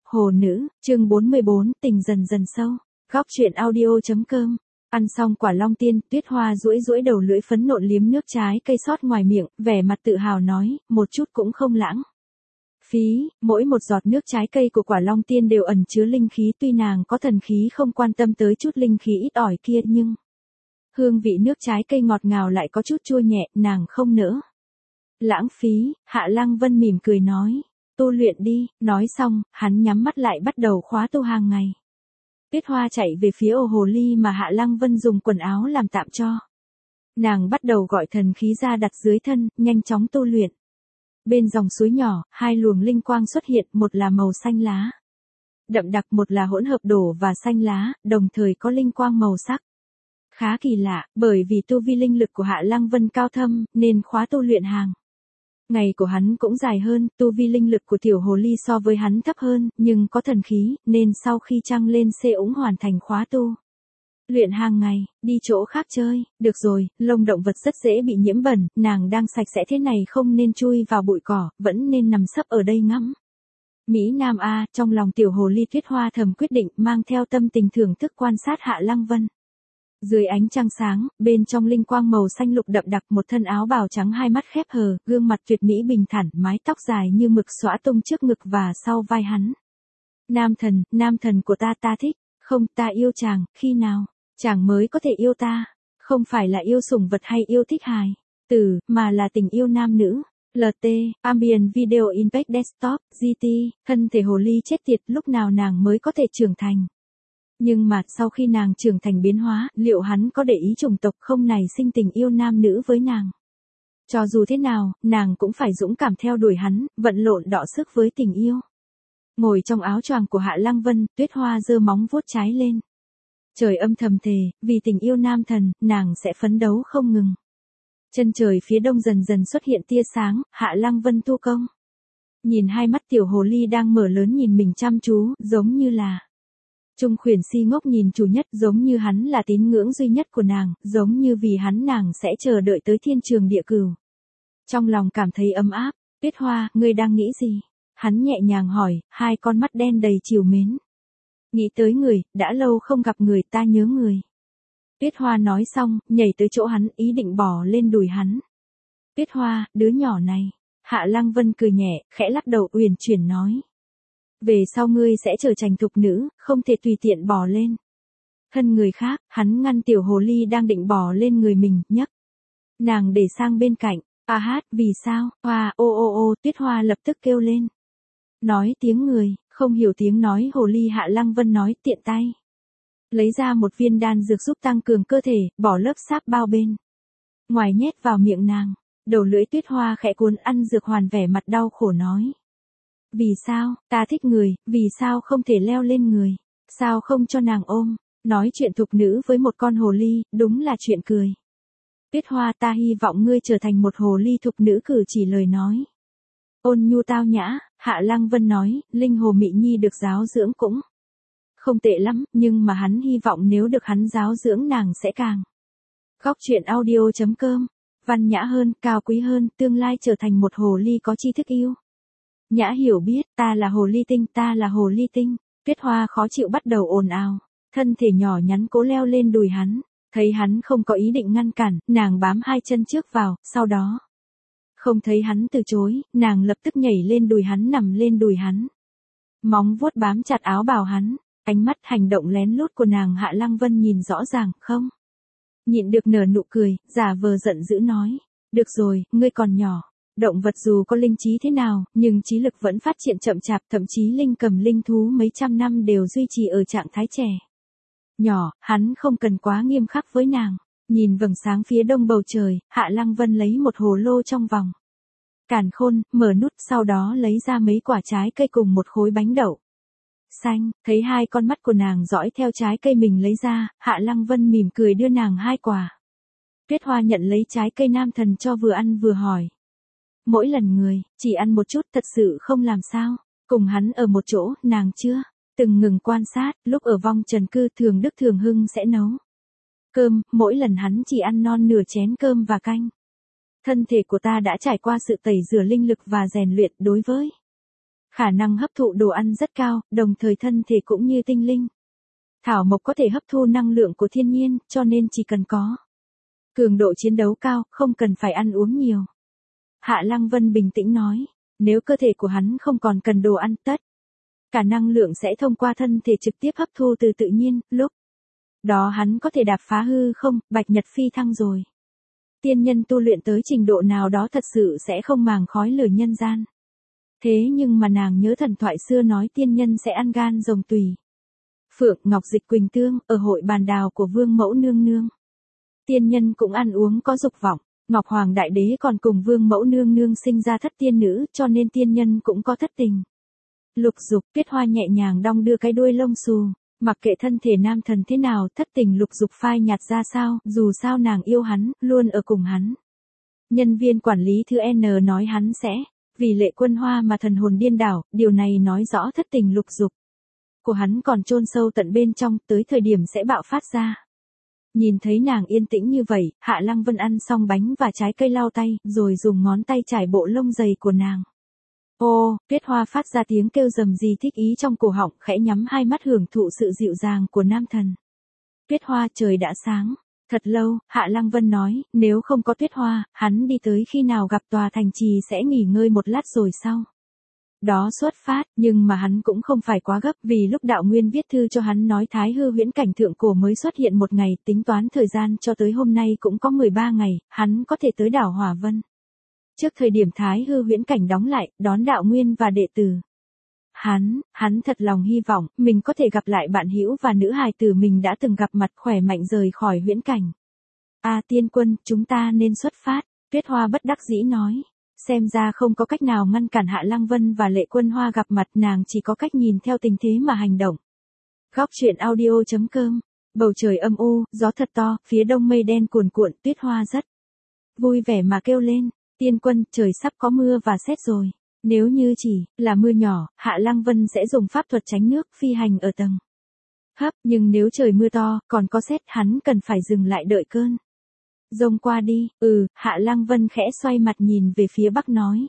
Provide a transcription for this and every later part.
Hồ nữ, chương 44, tình dần dần sâu. Góc truyện audio.com. Ăn xong quả long tiên, Tuyết Hoa duỗi duỗi đầu lưỡi phấn nộn liếm nước trái cây sót ngoài miệng, vẻ mặt tự hào nói, một chút cũng không lãng phí, mỗi một giọt nước trái cây của quả long tiên đều ẩn chứa linh khí, tuy nàng có thần khí không quan tâm tới chút linh khí ít ỏi kia nhưng hương vị nước trái cây ngọt ngào lại có chút chua nhẹ, nàng không nỡ lãng phí. Hạ Lăng Vân mỉm cười nói, tu luyện đi, nói xong, hắn nhắm mắt lại bắt đầu khóa tu hàng ngày. Tuyết Hoa chạy về phía ô hồ ly mà Hạ Lăng Vân dùng quần áo làm tạm cho. Nàng bắt đầu gọi thần khí ra đặt dưới thân, nhanh chóng tu luyện. Bên dòng suối nhỏ, hai luồng linh quang xuất hiện, một là màu xanh lá đậm đặc, một là hỗn hợp đỏ và xanh lá, đồng thời có linh quang màu sắc khá kỳ lạ, bởi vì tu vi linh lực của Hạ Lăng Vân cao thâm, nên khóa tu luyện hàng ngày của hắn cũng dài hơn. Tu vi linh lực của tiểu hồ ly so với hắn thấp hơn, nhưng có thần khí, nên sau khi trăng lên C ủng hoàn thành khóa tu luyện hàng ngày, đi chỗ khác chơi. Được rồi, lông động vật rất dễ bị nhiễm bẩn, nàng đang sạch sẽ thế này không nên chui vào bụi cỏ, vẫn nên nằm sấp ở đây ngắm Mỹ Nam A. Trong lòng tiểu hồ ly Tuyết Hoa thầm quyết định, mang theo tâm tình thưởng thức quan sát Hạ Lăng Vân. Dưới ánh trăng sáng, bên trong linh quang màu xanh lục đậm đặc, một thân áo bào trắng, hai mắt khép hờ, gương mặt tuyệt mỹ bình thản, mái tóc dài như mực xõa tung trước ngực và sau vai hắn. Nam thần của ta thích, không, ta yêu chàng, khi nào chàng mới có thể yêu ta? Không phải là yêu sủng vật hay yêu thích hài tử, mà là tình yêu nam nữ. LT, Ambient Video Impact Desktop, GT, thân thể hồ ly chết tiệt, lúc nào nàng mới có thể trưởng thành? Nhưng mà, sau khi nàng trưởng thành biến hóa, liệu hắn có để ý chủng tộc không này sinh tình yêu nam nữ với nàng? Cho dù thế nào, nàng cũng phải dũng cảm theo đuổi hắn, vận lộn đọ sức với tình yêu. Ngồi trong áo choàng của Hạ Lăng Vân, Tuyết Hoa giơ móng vuốt trái lên. Trời âm thầm thề, vì tình yêu nam thần, nàng sẽ phấn đấu không ngừng. Chân trời phía đông dần dần xuất hiện tia sáng, Hạ Lăng Vân tu công. Nhìn hai mắt tiểu hồ ly đang mở lớn nhìn mình chăm chú, giống như là Trung Khuyển si ngốc nhìn chủ nhất, giống như hắn là tín ngưỡng duy nhất của nàng, giống như vì hắn nàng sẽ chờ đợi tới thiên trường địa cửu. Trong lòng cảm thấy ấm áp. Tuyết Hoa, ngươi đang nghĩ gì? Hắn nhẹ nhàng hỏi, hai con mắt đen đầy trìu mến. Nghĩ tới người, đã lâu không gặp người, ta nhớ người. Tuyết Hoa nói xong, nhảy tới chỗ hắn, ý định bỏ lên đùi hắn. Tuyết Hoa, đứa nhỏ này. Hạ Lăng Vân cười nhẹ, khẽ lắc đầu uyển chuyển nói. Về sau ngươi sẽ trở thành thục nữ, không thể tùy tiện bỏ lên thân người khác. Hắn ngăn tiểu hồ ly đang định bỏ lên người mình, nhấc nàng để sang bên cạnh. A hát, vì sao? Hoa, ô, Tuyết Hoa lập tức kêu lên. Nói tiếng người, không hiểu tiếng nói hồ ly. Hạ Lăng Vân nói, tiện tay lấy ra một viên đan dược giúp tăng cường cơ thể, bỏ lớp sáp bao bên ngoài nhét vào miệng nàng. Đầu lưỡi Tuyết Hoa khẽ cuốn ăn dược hoàn, vẻ mặt đau khổ nói. Vì sao, ta thích người, vì sao không thể leo lên người? Sao không cho nàng ôm? Nói chuyện thục nữ với một con hồ ly, đúng là chuyện cười. Tuyết Hoa, ta hy vọng ngươi trở thành một hồ ly thục nữ, cử chỉ lời nói ôn nhu tao nhã. Hạ Lăng Vân nói, linh hồ Mị Nhi được giáo dưỡng cũng không tệ lắm, nhưng mà hắn hy vọng nếu được hắn giáo dưỡng nàng sẽ càng Góc truyện audio.com. Văn nhã hơn, cao quý hơn, tương lai trở thành một hồ ly có tri thức yêu nhã hiểu biết. Ta là hồ ly tinh, ta là hồ ly tinh. Tuyết Hoa khó chịu bắt đầu ồn ào, thân thể nhỏ nhắn cố leo lên đùi hắn. Thấy hắn không có ý định ngăn cản, nàng bám hai chân trước vào, sau đó không thấy hắn từ chối, nàng lập tức nhảy lên đùi hắn, nằm lên đùi hắn. Móng vuốt bám chặt áo bào hắn, ánh mắt hành động lén lút của nàng Hạ Lăng Vân nhìn rõ ràng, không nhịn được nở nụ cười, giả vờ giận dữ nói. Được rồi, ngươi còn nhỏ. Động vật dù có linh trí thế nào, nhưng trí lực vẫn phát triển chậm chạp, thậm chí linh cầm linh thú mấy trăm năm đều duy trì ở trạng thái trẻ nhỏ, hắn không cần quá nghiêm khắc với nàng. Nhìn vầng sáng phía đông bầu trời, Hạ Lăng Vân lấy một hồ lô trong vòng càn khôn, mở nút, sau đó lấy ra mấy quả trái cây cùng một khối bánh đậu xanh. Thấy hai con mắt của nàng dõi theo trái cây mình lấy ra, Hạ Lăng Vân mỉm cười đưa nàng hai quả. Tuyết Hoa nhận lấy trái cây nam thần cho, vừa ăn vừa hỏi. Mỗi lần người chỉ ăn một chút, thật sự không làm sao? Cùng hắn ở một chỗ, nàng chưa từng ngừng quan sát. Lúc ở vong trần cư, Thường Đức Thường Hưng sẽ nấu cơm, mỗi lần hắn chỉ ăn non nửa chén cơm và canh. Thân thể của ta đã trải qua sự tẩy rửa linh lực và rèn luyện, đối với khả năng hấp thụ đồ ăn rất cao, đồng thời thân thể cũng như tinh linh. Thảo mộc có thể hấp thu năng lượng của thiên nhiên, cho nên chỉ cần có cường độ chiến đấu cao, không cần phải ăn uống nhiều. Hạ Lăng Vân bình tĩnh nói, nếu cơ thể của hắn không còn cần đồ ăn tất, cả năng lượng sẽ thông qua thân thể trực tiếp hấp thu từ tự nhiên, lúc đó hắn có thể đạp phá hư không, bạch nhật phi thăng rồi. Tiên nhân tu luyện tới trình độ nào đó thật sự sẽ không màng khói lửa nhân gian. Thế nhưng mà nàng nhớ thần thoại xưa nói tiên nhân sẽ ăn gan rồng tùy. Phượng Ngọc Dịch Quỳnh Tương, ở hội bàn đào của Vương Mẫu Nương Nương. Tiên nhân cũng ăn uống có dục vọng, Ngọc Hoàng Đại Đế còn cùng Vương Mẫu Nương Nương sinh ra thất tiên nữ, cho nên tiên nhân cũng có thất tình. Lục dục, Tuyết Hoa nhẹ nhàng đong đưa cái đuôi lông xù, mặc kệ thân thể nam thần thế nào, thất tình lục dục phai nhạt ra sao, dù sao nàng yêu hắn, luôn ở cùng hắn. Nhân viên quản lý thứ N nói hắn sẽ, vì Lệ Quân Hoa mà thần hồn điên đảo, điều này nói rõ thất tình lục dục của hắn còn chôn sâu tận bên trong, tới thời điểm sẽ bạo phát ra. Nhìn thấy nàng yên tĩnh như vậy, Hạ Lăng Vân ăn xong bánh và trái cây lau tay, rồi dùng ngón tay trải bộ lông dày của nàng. Ô, Tuyết Hoa phát ra tiếng kêu rầm rì thích ý trong cổ họng, khẽ nhắm hai mắt hưởng thụ sự dịu dàng của nam thần. Tuyết Hoa, trời đã sáng. Thật lâu, Hạ Lăng Vân nói, nếu không có Tuyết Hoa, hắn đi tới khi nào gặp tòa thành trì sẽ nghỉ ngơi một lát rồi sau đó xuất phát, nhưng mà hắn cũng không phải quá gấp, vì lúc Đạo Nguyên viết thư cho hắn nói Thái Hư Huyễn Cảnh thượng cổ mới xuất hiện một ngày, tính toán thời gian cho tới hôm nay cũng có 13 ngày, hắn có thể tới đảo Hỏa Vân. Trước thời điểm Thái Hư Huyễn Cảnh đóng lại, đón Đạo Nguyên và đệ tử. Hắn thật lòng hy vọng, mình có thể gặp lại bạn hữu và nữ hài tử mình đã từng gặp mặt khỏe mạnh rời khỏi huyễn cảnh. Tiên quân, chúng ta nên xuất phát, Tuyết Hoa bất đắc dĩ nói. Xem ra không có cách nào ngăn cản Hạ Lăng Vân và Lệ Quân Hoa gặp mặt, nàng chỉ có cách nhìn theo tình thế mà hành động. Góc truyện audio.com. Bầu trời âm u, gió thật to, phía đông mây đen cuồn cuộn, Tuyết Hoa rất vui vẻ mà kêu lên, tiên quân, trời sắp có mưa và sét rồi. Nếu như chỉ là mưa nhỏ, Hạ Lăng Vân sẽ dùng pháp thuật tránh nước, phi hành ở tầng hấp, nhưng nếu trời mưa to, còn có sét, hắn cần phải dừng lại đợi cơn dông qua đi. Hạ Lăng Vân khẽ xoay mặt nhìn về phía bắc nói.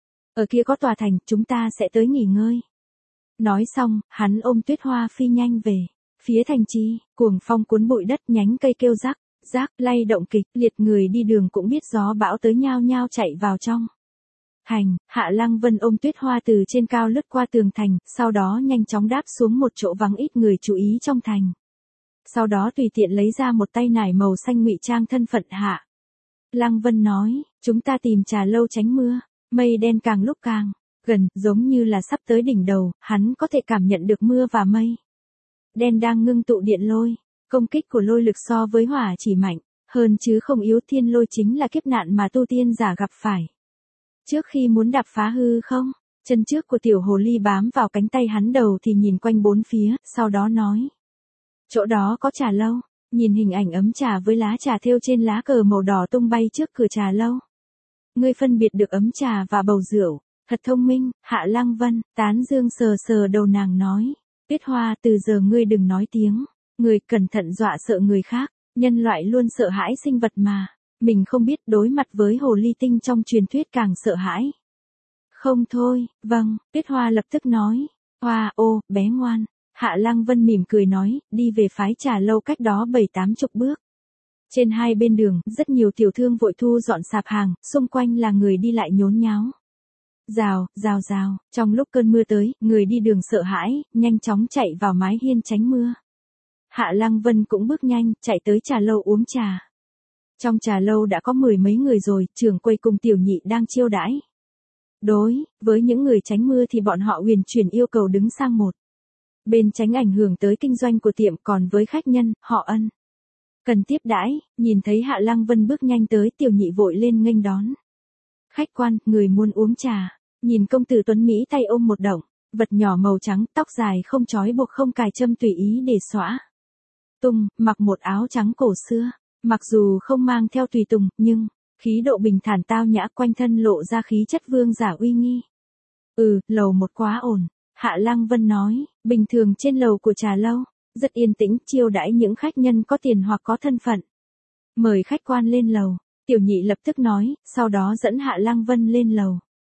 Ở kia có tòa thành, chúng ta sẽ tới nghỉ ngơi. Nói xong, hắn ôm Tuyết Hoa phi nhanh về phía thành trì, cuồng phong cuốn bụi đất, nhánh cây kêu rắc, rắc, lay động kịch liệt, người đi đường cũng biết gió bão tới nhao nhao chạy vào trong thành. Hạ Lăng Vân ôm Tuyết Hoa từ trên cao lướt qua tường thành, sau đó nhanh chóng đáp xuống một chỗ vắng ít người chú ý trong thành. Sau đó tùy tiện lấy ra một tay nải màu xanh ngụy trang thân phận. Hạ Lăng Vân nói, chúng ta tìm trà lâu tránh mưa. Mây đen càng lúc càng gần, giống như là sắp tới đỉnh đầu, hắn có thể cảm nhận được mưa và mây đen đang ngưng tụ điện lôi. Công kích của lôi lực so với hỏa chỉ mạnh hơn chứ không yếu. Thiên lôi chính là kiếp nạn mà tu tiên giả gặp phải trước khi muốn đạp phá hư không. Chân trước của tiểu hồ ly bám vào cánh tay hắn, đầu thì nhìn quanh bốn phía, sau đó nói. Chỗ đó có trà lâu. Nhìn hình ảnh ấm trà với lá trà thêu trên lá cờ màu đỏ tung bay trước cửa trà lâu. Ngươi phân biệt được ấm trà và bầu rượu. Thật thông minh. Hạ Lăng Vân tán dương sờ sờ đầu nàng nói. Tuyết Hoa, từ giờ ngươi đừng nói tiếng. Ngươi cẩn thận dọa sợ người khác. Nhân loại luôn sợ hãi sinh vật mà mình không biết, đối mặt với hồ ly tinh trong truyền thuyết càng sợ hãi. Không thôi, vâng, Tuyết Hoa lập tức nói. Hoa, ô, bé ngoan. Hạ Lăng Vân mỉm cười nói, đi về phái trà lâu cách đó 7-80 bước. Trên hai bên đường, rất nhiều tiểu thương vội thu dọn sạp hàng, xung quanh là người đi lại nhốn nháo. Rào, rào rào, trong lúc cơn mưa tới, người đi đường sợ hãi, nhanh chóng chạy vào mái hiên tránh mưa. Hạ Lăng Vân cũng bước nhanh, chạy tới trà lâu uống trà. Trong trà lâu đã có 10 mấy người rồi, trưởng quầy cùng tiểu nhị đang chiêu đãi. Đối với những người tránh mưa thì bọn họ huyền chuyển yêu cầu đứng sang một bên tránh ảnh hưởng tới kinh doanh của tiệm, còn với khách nhân, họ ân cần tiếp đãi. Nhìn thấy Hạ Lăng Vân bước nhanh tới, tiểu nhị vội lên nghênh đón. Khách quan, người muốn uống trà. Nhìn công tử tuấn Mỹ tay ôm một động vật nhỏ màu trắng, tóc dài không trói buộc không cài châm tùy ý để xõa tung, mặc một áo trắng cổ xưa. Mặc dù không mang theo tùy tùng, nhưng khí độ bình thản tao nhã, quanh thân lộ ra khí chất vương giả uy nghi. Lầu một quá ổn. Hạ Lăng Vân nói, bình thường trên lầu của trà lâu rất yên tĩnh, chiêu đãi những khách nhân có tiền hoặc có thân phận. Mời khách quan lên lầu. Tiểu nhị lập tức nói, sau đó dẫn Hạ Lăng Vân lên lầu.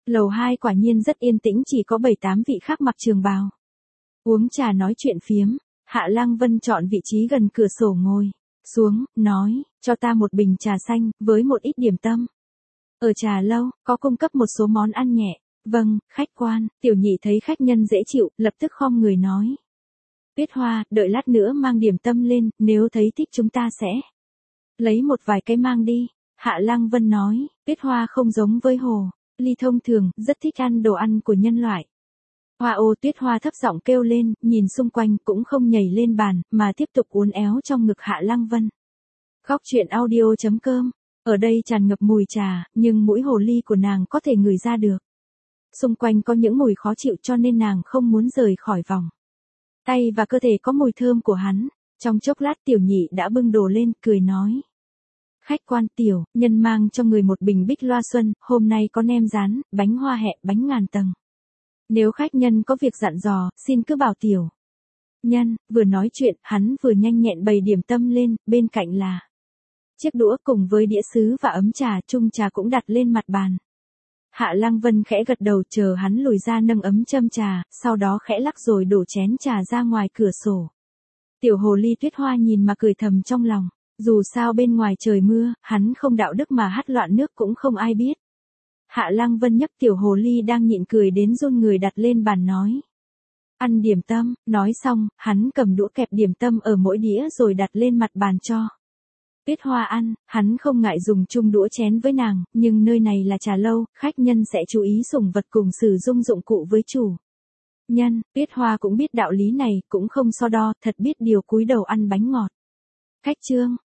Lầu 2 quả nhiên rất yên tĩnh, chỉ có 7-8 vị khác mặc trường bào. Uống trà nói chuyện phiếm, Hạ Lăng Vân chọn vị trí gần cửa sổ ngồi xuống, nói, cho ta một bình trà xanh, với một ít điểm tâm. Ở trà lâu, có cung cấp một số món ăn nhẹ. Vâng, khách quan. Tiểu Nhị thấy khách nhân dễ chịu, lập tức khom người nói. Tuyết Hoa, đợi lát nữa mang điểm tâm lên, nếu thấy thích chúng ta sẽ lấy một vài cái mang đi. Hạ Lăng Vân nói, Tuyết Hoa không giống với Hồ Ly thông thường, rất thích ăn đồ ăn của nhân loại. Hoa ô, Tuyết Hoa thấp giọng kêu lên, nhìn xung quanh cũng không nhảy lên bàn, mà tiếp tục uốn éo trong ngực Hạ Lăng Vân. Góc truyện audio.com. Ở đây tràn ngập mùi trà, nhưng mũi hồ ly của nàng có thể ngửi ra được. Xung quanh có những mùi khó chịu cho nên nàng không muốn rời khỏi vòng tay và cơ thể có mùi thơm của hắn. Trong chốc lát Tiểu Nhị đã bưng đồ lên, cười nói. Khách quan, tiểu nhân mang cho người một bình bích loa xuân, hôm nay có nem rán, bánh hoa hẹ, bánh ngàn tầng. Nếu khách nhân có việc dặn dò, xin cứ bảo tiểu nhân. Vừa nói chuyện, hắn vừa nhanh nhẹn bày điểm tâm lên, bên cạnh là chiếc đũa cùng với đĩa sứ và ấm trà, chung trà cũng đặt lên mặt bàn. Hạ Lăng Vân khẽ gật đầu, chờ hắn lùi ra nâng ấm châm trà, sau đó khẽ lắc rồi đổ chén trà ra ngoài cửa sổ. Tiểu hồ ly Tuyết Hoa nhìn mà cười thầm trong lòng. Dù sao bên ngoài trời mưa, hắn không đạo đức mà hắt loạn nước cũng không ai biết. Hạ Lăng Vân nhấc tiểu hồ ly đang nhịn cười đến run người đặt lên bàn nói. Ăn điểm tâm, nói xong, hắn cầm đũa kẹp điểm tâm ở mỗi đĩa rồi đặt lên mặt bàn cho Tuyết Hoa ăn. Hắn không ngại dùng chung đũa chén với nàng, nhưng nơi này là trà lâu, khách nhân sẽ chú ý sủng vật cùng sử dụng dụng cụ với chủ nhân. Tuyết Hoa cũng biết đạo lý này, cũng không so đo, thật biết điều cúi đầu ăn bánh ngọt. Khách trương,